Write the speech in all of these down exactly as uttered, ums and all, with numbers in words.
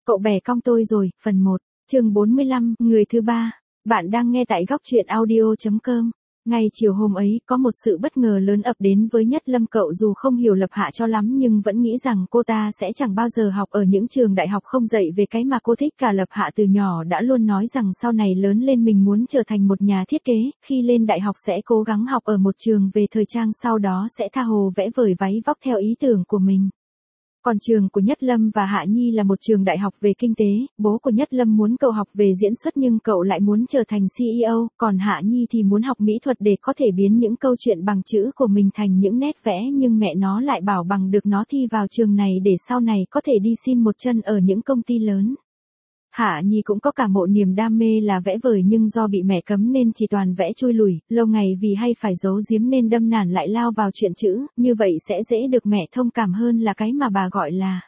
Cậu bè cong tôi rồi, phần một, chương bốn mươi lăm, người thứ ba. Bạn đang nghe tại góc truyện audio chấm com. Ngày chiều hôm ấy, có một sự bất ngờ lớn ập đến với Nhất Lâm. Cậu dù không hiểu Lập Hạ cho lắm nhưng vẫn nghĩ rằng cô ta sẽ chẳng bao giờ học ở những trường đại học không dạy về cái mà cô thích cả. Lập Hạ từ nhỏ đã luôn nói rằng sau này lớn lên mình muốn trở thành một nhà thiết kế, khi lên đại học sẽ cố gắng học ở một trường về thời trang, sau đó sẽ tha hồ vẽ vời váy vóc theo ý tưởng của mình. Còn trường của Nhất Lâm và Hạ Nhi là một trường đại học về kinh tế, bố của Nhất Lâm muốn cậu học về diễn xuất nhưng cậu lại muốn trở thành xê e ô, còn Hạ Nhi thì muốn học mỹ thuật để có thể biến những câu chuyện bằng chữ của mình thành những nét vẽ, nhưng mẹ nó lại bảo bằng được nó thi vào trường này để sau này có thể đi xin một chân ở những công ty lớn. Hạ Nhi cũng có cả một niềm đam mê là vẽ vời nhưng do bị mẹ cấm nên chỉ toàn vẽ trôi lủi, lâu ngày vì hay phải giấu giếm nên đâm nản lại lao vào chuyện chữ, như vậy sẽ dễ được mẹ thông cảm hơn là cái mà bà gọi là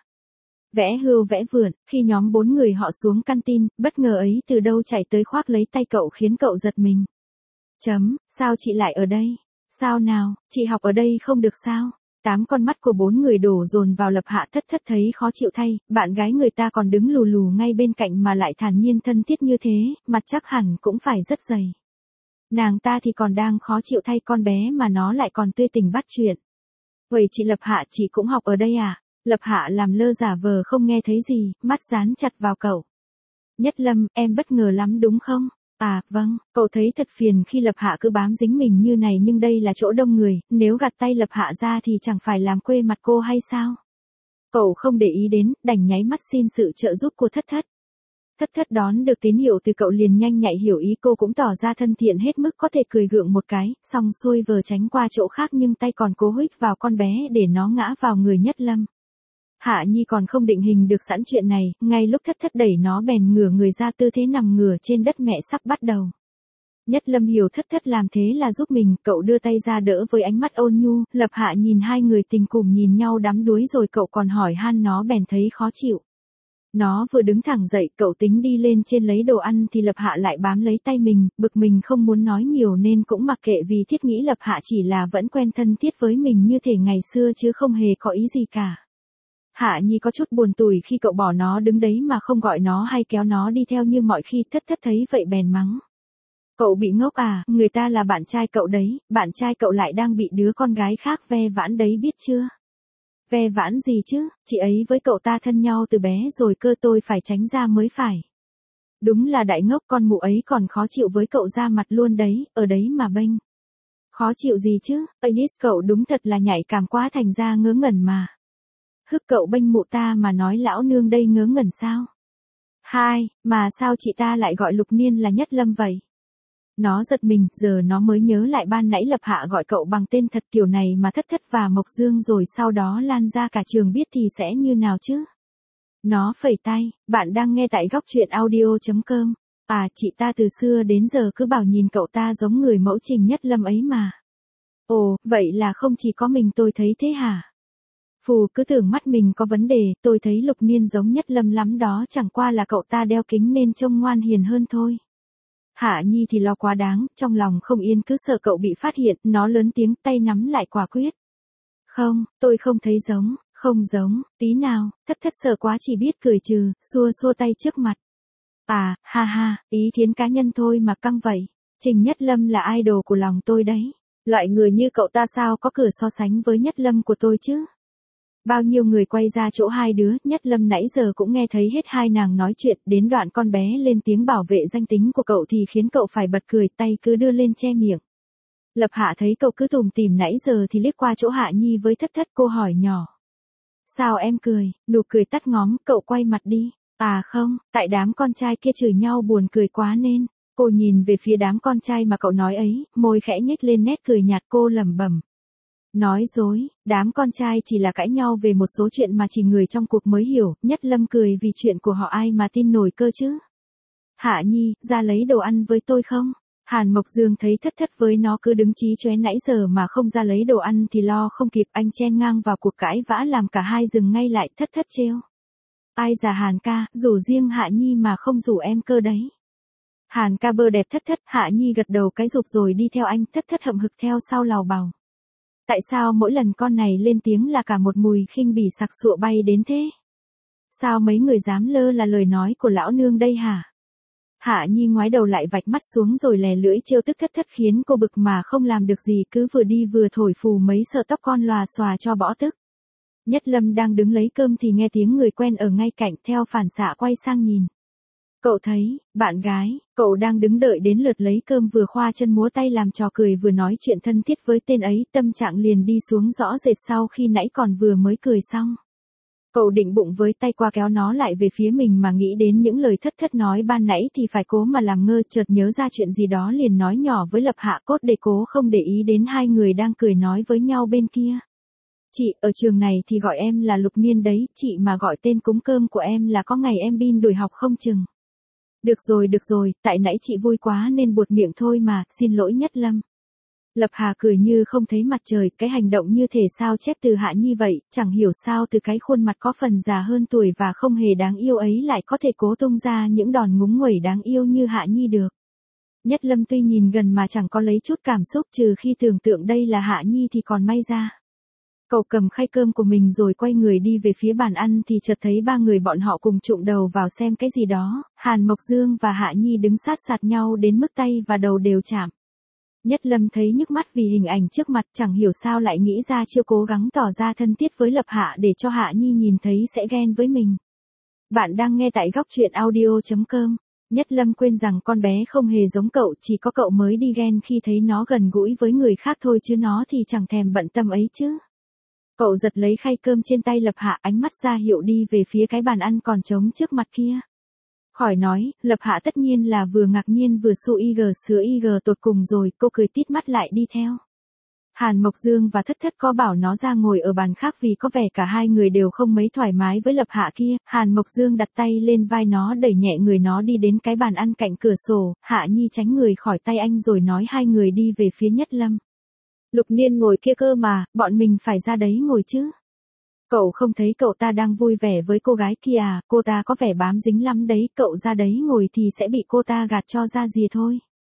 vẽ hươu vẽ vượn. Khi nhóm bốn người họ xuống canteen, bất ngờ ấy từ đâu chạy tới khoác lấy tay cậu khiến cậu giật mình. Chấm, sao chị lại ở đây? Sao nào, chị học ở đây không được sao? Tám con mắt của bốn người đổ dồn vào Lập Hạ. Thất thất thấy khó chịu thay, bạn gái người ta còn đứng lù lù ngay bên cạnh mà lại thản nhiên thân thiết như thế, mặt chắc hẳn cũng phải rất dày. Nàng ta thì còn đang khó chịu thay, con bé mà nó lại còn tươi tỉnh bắt chuyện. Vậy chị Lập Hạ, chị cũng học ở đây à? Lập Hạ làm lơ giả vờ không nghe thấy gì, mắt dán chặt vào cậu. Nhất Lâm, em bất ngờ lắm đúng không? À, vâng, cậu thấy thật phiền khi Lập Hạ cứ bám dính mình như này nhưng đây là chỗ đông người, nếu gạt tay Lập Hạ ra thì chẳng phải làm quê mặt cô hay sao? Cậu không để ý đến, đành nháy mắt xin sự trợ giúp của Thất Thất. Thất Thất đón được tín hiệu từ cậu liền nhanh nhạy hiểu ý, cô cũng tỏ ra thân thiện hết mức có thể, cười gượng một cái, xong xuôi vờ tránh qua chỗ khác nhưng tay còn cố huých vào con bé để nó ngã vào người Nhất Lâm. Hạ Nhi còn không định hình được sẵn chuyện này, ngay lúc Thất Thất đẩy nó bèn ngửa người ra, tư thế nằm ngửa trên đất mẹ sắp bắt đầu. Nhất Lâm hiểu Thất Thất làm thế là giúp mình, cậu đưa tay ra đỡ với ánh mắt ôn nhu. Lập Hạ nhìn hai người tình cùng nhìn nhau đắm đuối rồi cậu còn hỏi han nó bèn thấy khó chịu. Nó vừa đứng thẳng dậy, cậu tính đi lên trên lấy đồ ăn thì Lập Hạ lại bám lấy tay mình, bực mình không muốn nói nhiều nên cũng mặc kệ, vì thiết nghĩ Lập Hạ chỉ là vẫn quen thân thiết với mình như thể ngày xưa chứ không hề có ý gì cả. Hạ Nhi có chút buồn tủi khi cậu bỏ nó đứng đấy mà không gọi nó hay kéo nó đi theo như mọi khi. Thất Thất thấy vậy bèn mắng. Cậu bị ngốc à, người ta là bạn trai cậu đấy, bạn trai cậu lại đang bị đứa con gái khác ve vãn đấy biết chưa? Ve vãn gì chứ, chị ấy với cậu ta thân nhau từ bé rồi cơ, tôi phải tránh ra mới phải. Đúng là đại ngốc, con mụ ấy còn khó chịu với cậu ra mặt luôn đấy, ở đấy mà bênh. Khó chịu gì chứ, Aegis cậu đúng thật là nhạy cảm quá thành ra ngớ ngẩn mà. Hức cậu bênh mụ ta mà nói lão nương đây ngớ ngẩn sao? Hai, mà sao chị ta lại gọi Lục Niên là Nhất Lâm vậy? Nó giật mình, giờ nó mới nhớ lại ban nãy Lập Hạ gọi cậu bằng tên thật kiểu này mà Thất Thất và Mộc Dương rồi sau đó lan ra cả trường biết thì sẽ như nào chứ? Nó phẩy tay, bạn đang nghe tại góc truyện audio chấm com. À, chị ta từ xưa đến giờ cứ bảo nhìn cậu ta giống người mẫu Trình Nhất Lâm ấy mà. Ồ, vậy là không chỉ có mình tôi thấy thế hả? Phù, cứ tưởng mắt mình có vấn đề, tôi thấy Lục Niên giống Nhất Lâm lắm đó, chẳng qua là cậu ta đeo kính nên trông ngoan hiền hơn thôi. Hạ Nhi thì lo quá đáng, trong lòng không yên cứ sợ cậu bị phát hiện, nó lớn tiếng, tay nắm lại quả quyết. Không, tôi không thấy giống, không giống, tí nào. Thất Thất sợ quá chỉ biết cười trừ, xua xua tay trước mặt. À, ha ha, ý kiến cá nhân thôi mà căng vậy. Trình Nhất Lâm là idol của lòng tôi đấy. Loại người như cậu ta sao có cửa so sánh với Nhất Lâm của tôi chứ? Bao nhiêu người quay ra chỗ hai đứa, Nhất Lâm nãy giờ cũng nghe thấy hết hai nàng nói chuyện, đến đoạn con bé lên tiếng bảo vệ danh tính của cậu thì khiến cậu phải bật cười, tay cứ đưa lên che miệng. Lập Hạ thấy cậu cứ tủm tỉm nãy giờ thì liếc qua chỗ Hạ Nhi với Thất Thất, cô hỏi nhỏ. Sao em cười, nụ cười tắt ngóm, cậu quay mặt đi. À không, tại đám con trai kia chửi nhau buồn cười quá nên. Cô nhìn về phía đám con trai mà cậu nói ấy, môi khẽ nhếch lên nét cười nhạt, cô lẩm bẩm. Nói dối, đám con trai chỉ là cãi nhau về một số chuyện mà chỉ người trong cuộc mới hiểu, Nhất Lâm cười vì chuyện của họ ai mà tin nổi cơ chứ. Hạ Nhi, ra lấy đồ ăn với tôi không? Hàn Mộc Dương thấy Thất Thất với nó cứ đứng chí chóe nãy giờ mà không ra lấy đồ ăn thì lo không kịp, anh chen ngang vào cuộc cãi vã làm cả hai dừng ngay lại. Thất Thất trêu. Ai già Hàn ca, rủ riêng Hạ Nhi mà không rủ em cơ đấy. Hàn ca bơ đẹp Thất Thất, Hạ Nhi gật đầu cái rụp rồi đi theo anh. Thất Thất hậm hực theo sau lào bào. Tại sao mỗi lần con này lên tiếng là cả một mùi khinh bỉ sặc sụa bay đến thế? Sao mấy người dám lơ là lời nói của lão nương đây hả? Hạ Nhi ngoái đầu lại vạch mắt xuống rồi lè lưỡi trêu tức thất thất khiến cô bực mà không làm được gì, cứ vừa đi vừa thổi phù mấy sợi tóc con lòa xòa cho bỏ tức. Nhất Lâm đang đứng lấy cơm thì nghe tiếng người quen ở ngay cạnh, theo phản xạ quay sang nhìn. Cậu thấy, bạn gái, cậu đang đứng đợi đến lượt lấy cơm vừa khoa chân múa tay làm trò cười vừa nói chuyện thân thiết với tên ấy, tâm trạng liền đi xuống rõ rệt sau khi nãy còn vừa mới cười xong. Cậu định bụng với tay qua kéo nó lại về phía mình mà nghĩ đến những lời thất thất nói ban nãy thì phải cố mà làm ngơ, chợt nhớ ra chuyện gì đó liền nói nhỏ với Lập Hạ cốt để cố không để ý đến hai người đang cười nói với nhau bên kia. Chị, ở trường này thì gọi em là Lục Niên đấy, chị mà gọi tên cúng cơm của em là có ngày em bin đuổi học không chừng. Được rồi được rồi, tại nãy chị vui quá nên buột miệng thôi mà, xin lỗi Nhất Lâm. Lập Hà cười như không thấy mặt trời, cái hành động như thể sao chép từ Hạ Nhi vậy, chẳng hiểu sao từ cái khuôn mặt có phần già hơn tuổi và không hề đáng yêu ấy lại có thể cố tung ra những đòn ngúng nguẩy đáng yêu như Hạ Nhi được. Nhất Lâm tuy nhìn gần mà chẳng có lấy chút cảm xúc, trừ khi tưởng tượng đây là Hạ Nhi thì còn may ra. Cậu cầm khay cơm của mình rồi quay người đi về phía bàn ăn thì chợt thấy ba người bọn họ cùng trụm đầu vào xem cái gì đó, Hàn Mộc Dương và Hạ Nhi đứng sát sạt nhau đến mức tay và đầu đều chạm. Nhất Lâm thấy nhức mắt vì hình ảnh trước mặt, chẳng hiểu sao lại nghĩ ra chiêu cố gắng tỏ ra thân thiết với Lập Hạ để cho Hạ Nhi nhìn thấy sẽ ghen với mình. Bạn đang nghe tại góc truyện audio chấm com. Nhất Lâm quên rằng con bé không hề giống cậu, chỉ có cậu mới đi ghen khi thấy nó gần gũi với người khác thôi chứ nó thì chẳng thèm bận tâm ấy chứ. Cậu giật lấy khay cơm trên tay Lập Hạ, ánh mắt ra hiệu đi về phía cái bàn ăn còn trống trước mặt kia. Khỏi nói, Lập Hạ tất nhiên là vừa ngạc nhiên vừa su y gờ sứa y gờ tột cùng rồi, cô cười tít mắt lại đi theo. Hàn Mộc Dương và Thất Thất có bảo nó ra ngồi ở bàn khác vì có vẻ cả hai người đều không mấy thoải mái với Lập Hạ kia. Hàn Mộc Dương đặt tay lên vai nó đẩy nhẹ người nó đi đến cái bàn ăn cạnh cửa sổ, Hạ Nhi tránh người khỏi tay anh rồi nói hai người đi về phía Nhất Lâm. Lục Niên ngồi kia cơ mà, bọn mình phải ra đấy ngồi chứ. Cậu không thấy cậu ta đang vui vẻ với cô gái kia à, cô ta có vẻ bám dính lắm đấy, cậu ra đấy ngồi thì sẽ bị cô ta gạt cho ra gì thôi.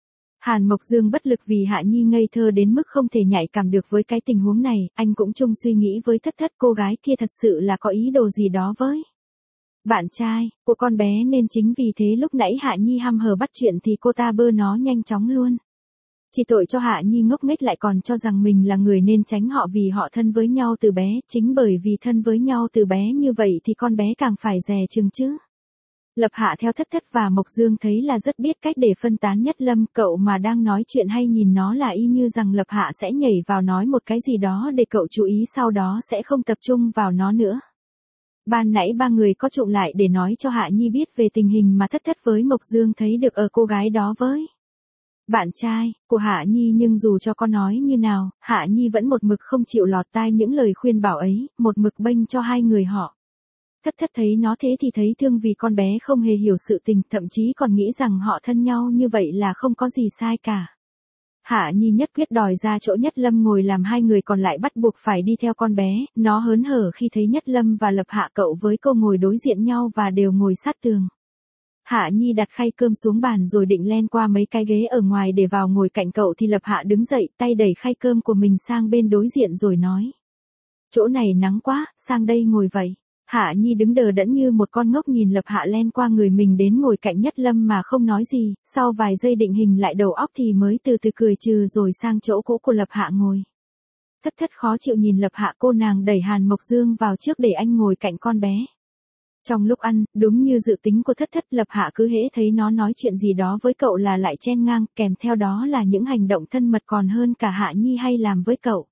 Hàn Mộc Dương bất lực vì Hạ Nhi ngây thơ đến mức không thể nhạy cảm được với cái tình huống này, anh cũng chung suy nghĩ với Thất Thất cô gái kia thật sự là có ý đồ gì đó với bạn trai của con bé nên chính vì thế lúc nãy Hạ Nhi hăm hở bắt chuyện thì cô ta bơ nó nhanh chóng luôn. Chỉ tội cho Hạ Nhi ngốc nghếch lại còn cho rằng mình là người nên tránh họ vì họ thân với nhau từ bé, chính bởi vì thân với nhau từ bé như vậy thì con bé càng phải dè chừng chứ. Lập Hạ theo Thất Thất và Mộc Dương thấy là rất biết cách để phân tán Nhất Lâm, cậu mà đang nói chuyện hay nhìn nó là y như rằng Lập Hạ sẽ nhảy vào nói một cái gì đó để cậu chú ý sau đó sẽ không tập trung vào nó nữa. Ban nãy ba người có trụm lại để nói cho Hạ Nhi biết về tình hình mà Thất Thất với Mộc Dương thấy được ở cô gái đó với bạn trai của Hạ Nhi, nhưng dù cho có nói như nào, Hạ Nhi vẫn một mực không chịu lọt tai những lời khuyên bảo ấy, một mực bênh cho hai người họ. Thất Thất thấy nó thế thì thấy thương vì con bé không hề hiểu sự tình, thậm chí còn nghĩ rằng họ thân nhau như vậy là không có gì sai cả. Hạ Nhi nhất quyết đòi ra chỗ Nhất Lâm ngồi làm hai người còn lại bắt buộc phải đi theo con bé, nó hớn hở khi thấy Nhất Lâm và Lập Hạ cậu với cô ngồi đối diện nhau và đều ngồi sát tường. Hạ Nhi đặt khay cơm xuống bàn rồi định len qua mấy cái ghế ở ngoài để vào ngồi cạnh cậu thì Lập Hạ đứng dậy, tay đẩy khay cơm của mình sang bên đối diện rồi nói. Chỗ này nắng quá, sang đây ngồi vậy. Hạ Nhi đứng đờ đẫn như một con ngốc nhìn Lập Hạ len qua người mình đến ngồi cạnh Nhất Lâm mà không nói gì, sau vài giây định hình lại đầu óc thì mới từ từ cười trừ rồi sang chỗ cũ của Lập Hạ ngồi. Thất Thất khó chịu nhìn Lập Hạ, cô nàng đẩy Hàn Mộc Dương vào trước để anh ngồi cạnh con bé. Trong lúc ăn, đúng như dự tính của Thất Thất, Lập Hạ cứ hễ thấy nó nói chuyện gì đó với cậu là lại chen ngang, kèm theo đó là những hành động thân mật còn hơn cả Hạ Nhi hay làm với cậu.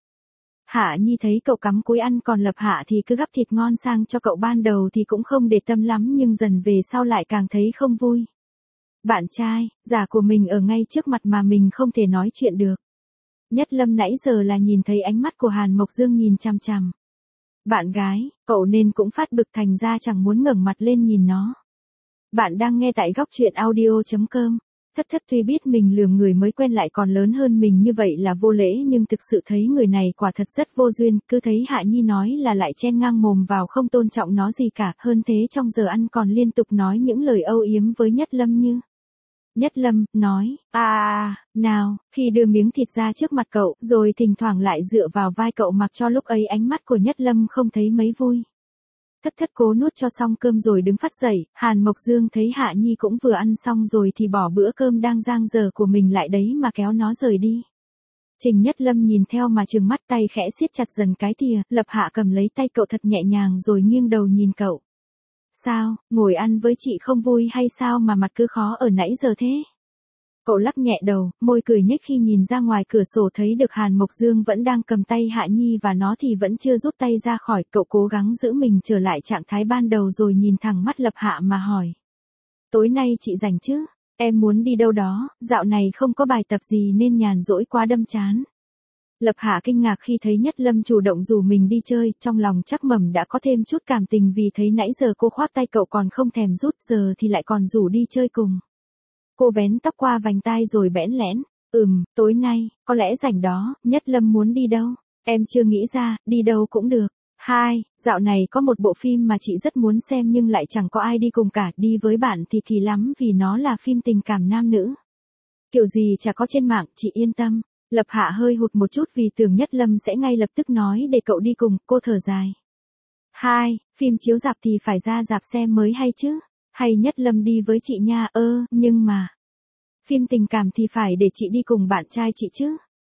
Hạ Nhi thấy cậu cắm cúi ăn còn Lập Hạ thì cứ gắp thịt ngon sang cho cậu, ban đầu thì cũng không để tâm lắm nhưng dần về sau lại càng thấy không vui. Bạn trai, già của mình ở ngay trước mặt mà mình không thể nói chuyện được. Nhất Lâm nãy giờ là nhìn thấy ánh mắt của Hàn Mộc Dương nhìn chằm chằm. Bạn gái, cậu nên cũng phát bực thành ra chẳng muốn ngẩng mặt lên nhìn nó. Bạn đang nghe tại góc truyện audio chấm com. Thất Thất tuy biết mình lườm người mới quen lại còn lớn hơn mình như vậy là vô lễ nhưng thực sự thấy người này quả thật rất vô duyên, cứ thấy Hạ Nhi nói là lại chen ngang mồm vào không tôn trọng nó gì cả, hơn thế trong giờ ăn còn liên tục nói những lời âu yếm với Nhất Lâm như. Nhất Lâm, nói, à, nào, khi đưa miếng thịt ra trước mặt cậu, rồi thỉnh thoảng lại dựa vào vai cậu mặc cho lúc ấy ánh mắt của Nhất Lâm không thấy mấy vui. Thất thất cố nuốt cho xong cơm rồi đứng phát dậy, Hàn Mộc Dương thấy Hạ Nhi cũng vừa ăn xong rồi thì bỏ bữa cơm đang giang dở của mình lại đấy mà kéo nó rời đi. Trình Nhất Lâm nhìn theo mà trừng mắt, tay khẽ siết chặt dần cái thìa, Lập Hạ cầm lấy tay cậu thật nhẹ nhàng rồi nghiêng đầu nhìn cậu. Sao, ngồi ăn với chị không vui hay sao mà mặt cứ khó ở nãy giờ thế? Cậu lắc nhẹ đầu, môi cười nhếch khi nhìn ra ngoài cửa sổ thấy được Hàn Mộc Dương vẫn đang cầm tay Hạ Nhi và nó thì vẫn chưa rút tay ra khỏi. Cậu cố gắng giữ mình trở lại trạng thái ban đầu rồi nhìn thẳng mắt Lập Hạ mà hỏi. Tối nay chị rảnh chứ? Em muốn đi đâu đó, dạo này không có bài tập gì nên nhàn rỗi quá đâm chán. Lập Hạ kinh ngạc khi thấy Nhất Lâm chủ động rủ mình đi chơi, trong lòng chắc mầm đã có thêm chút cảm tình vì thấy nãy giờ cô khoác tay cậu còn không thèm rút, giờ thì lại còn rủ đi chơi cùng. Cô vén tóc qua vành tai rồi bẽn lẽn, ừm, tối nay, có lẽ rảnh đó. Nhất Lâm muốn đi đâu? Em chưa nghĩ ra, đi đâu cũng được. Hai, dạo này có một bộ phim mà chị rất muốn xem nhưng lại chẳng có ai đi cùng cả, đi với bạn thì kỳ lắm vì nó là phim tình cảm nam nữ. Kiểu gì chả có trên mạng, chị yên tâm. Lập Hạ hơi hụt một chút vì tưởng Nhất Lâm sẽ ngay lập tức nói để cậu đi cùng, cô thở dài. Hai, phim chiếu rạp thì phải ra rạp xem mới hay chứ. Hay Nhất Lâm đi với chị nha, ơ, nhưng mà. Phim tình cảm thì phải để chị đi cùng bạn trai chị chứ.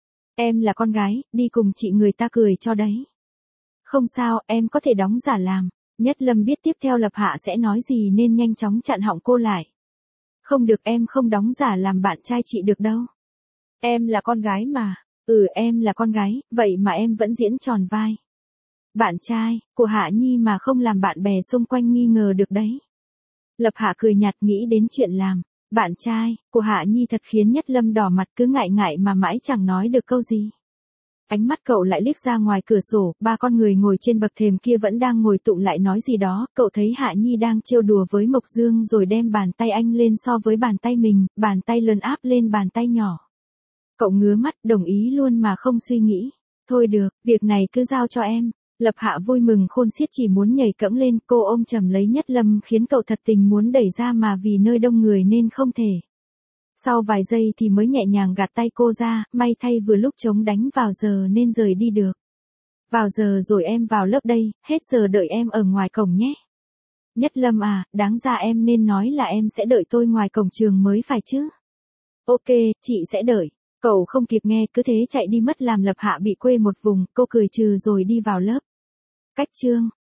Em là con gái, đi cùng chị người ta cười cho đấy. Không sao, em có thể đóng giả làm. Nhất Lâm biết tiếp theo Lập Hạ sẽ nói gì nên nhanh chóng chặn họng cô lại. Không được, em không đóng giả làm bạn trai chị được đâu. Em là con gái mà. Ừ, em là con gái, vậy mà em vẫn diễn tròn vai. Bạn trai của Hạ Nhi mà không làm bạn bè xung quanh nghi ngờ được đấy. Lập Hạ cười nhạt nghĩ đến chuyện làm. Bạn trai của Hạ Nhi thật khiến Nhất Lâm đỏ mặt, cứ ngại ngại mà mãi chẳng nói được câu gì. Ánh mắt cậu lại liếc ra ngoài cửa sổ, ba con người ngồi trên bậc thềm kia vẫn đang ngồi tụng lại nói gì đó. Cậu thấy Hạ Nhi đang trêu đùa với Mộc Dương rồi đem bàn tay anh lên so với bàn tay mình, bàn tay lớn áp lên bàn tay nhỏ. Cậu ngứa mắt, đồng ý luôn mà không suy nghĩ. Thôi được, việc này cứ giao cho em. Lập Hạ vui mừng khôn xiết chỉ muốn nhảy cẫng lên, cô ôm chầm lấy Nhất Lâm khiến cậu thật tình muốn đẩy ra mà vì nơi đông người nên không thể. Sau vài giây thì mới nhẹ nhàng gạt tay cô ra, may thay vừa lúc trống đánh vào giờ nên rời đi được. Vào giờ rồi em vào lớp đây, hết giờ đợi em ở ngoài cổng nhé. Nhất Lâm à, đáng ra em nên nói là em sẽ đợi tôi ngoài cổng trường mới phải chứ. Ok, chị sẽ đợi. Cậu không kịp nghe, cứ thế chạy đi mất làm Lập Hạ bị quê một vùng, cô cười trừ rồi đi vào lớp. Cách chương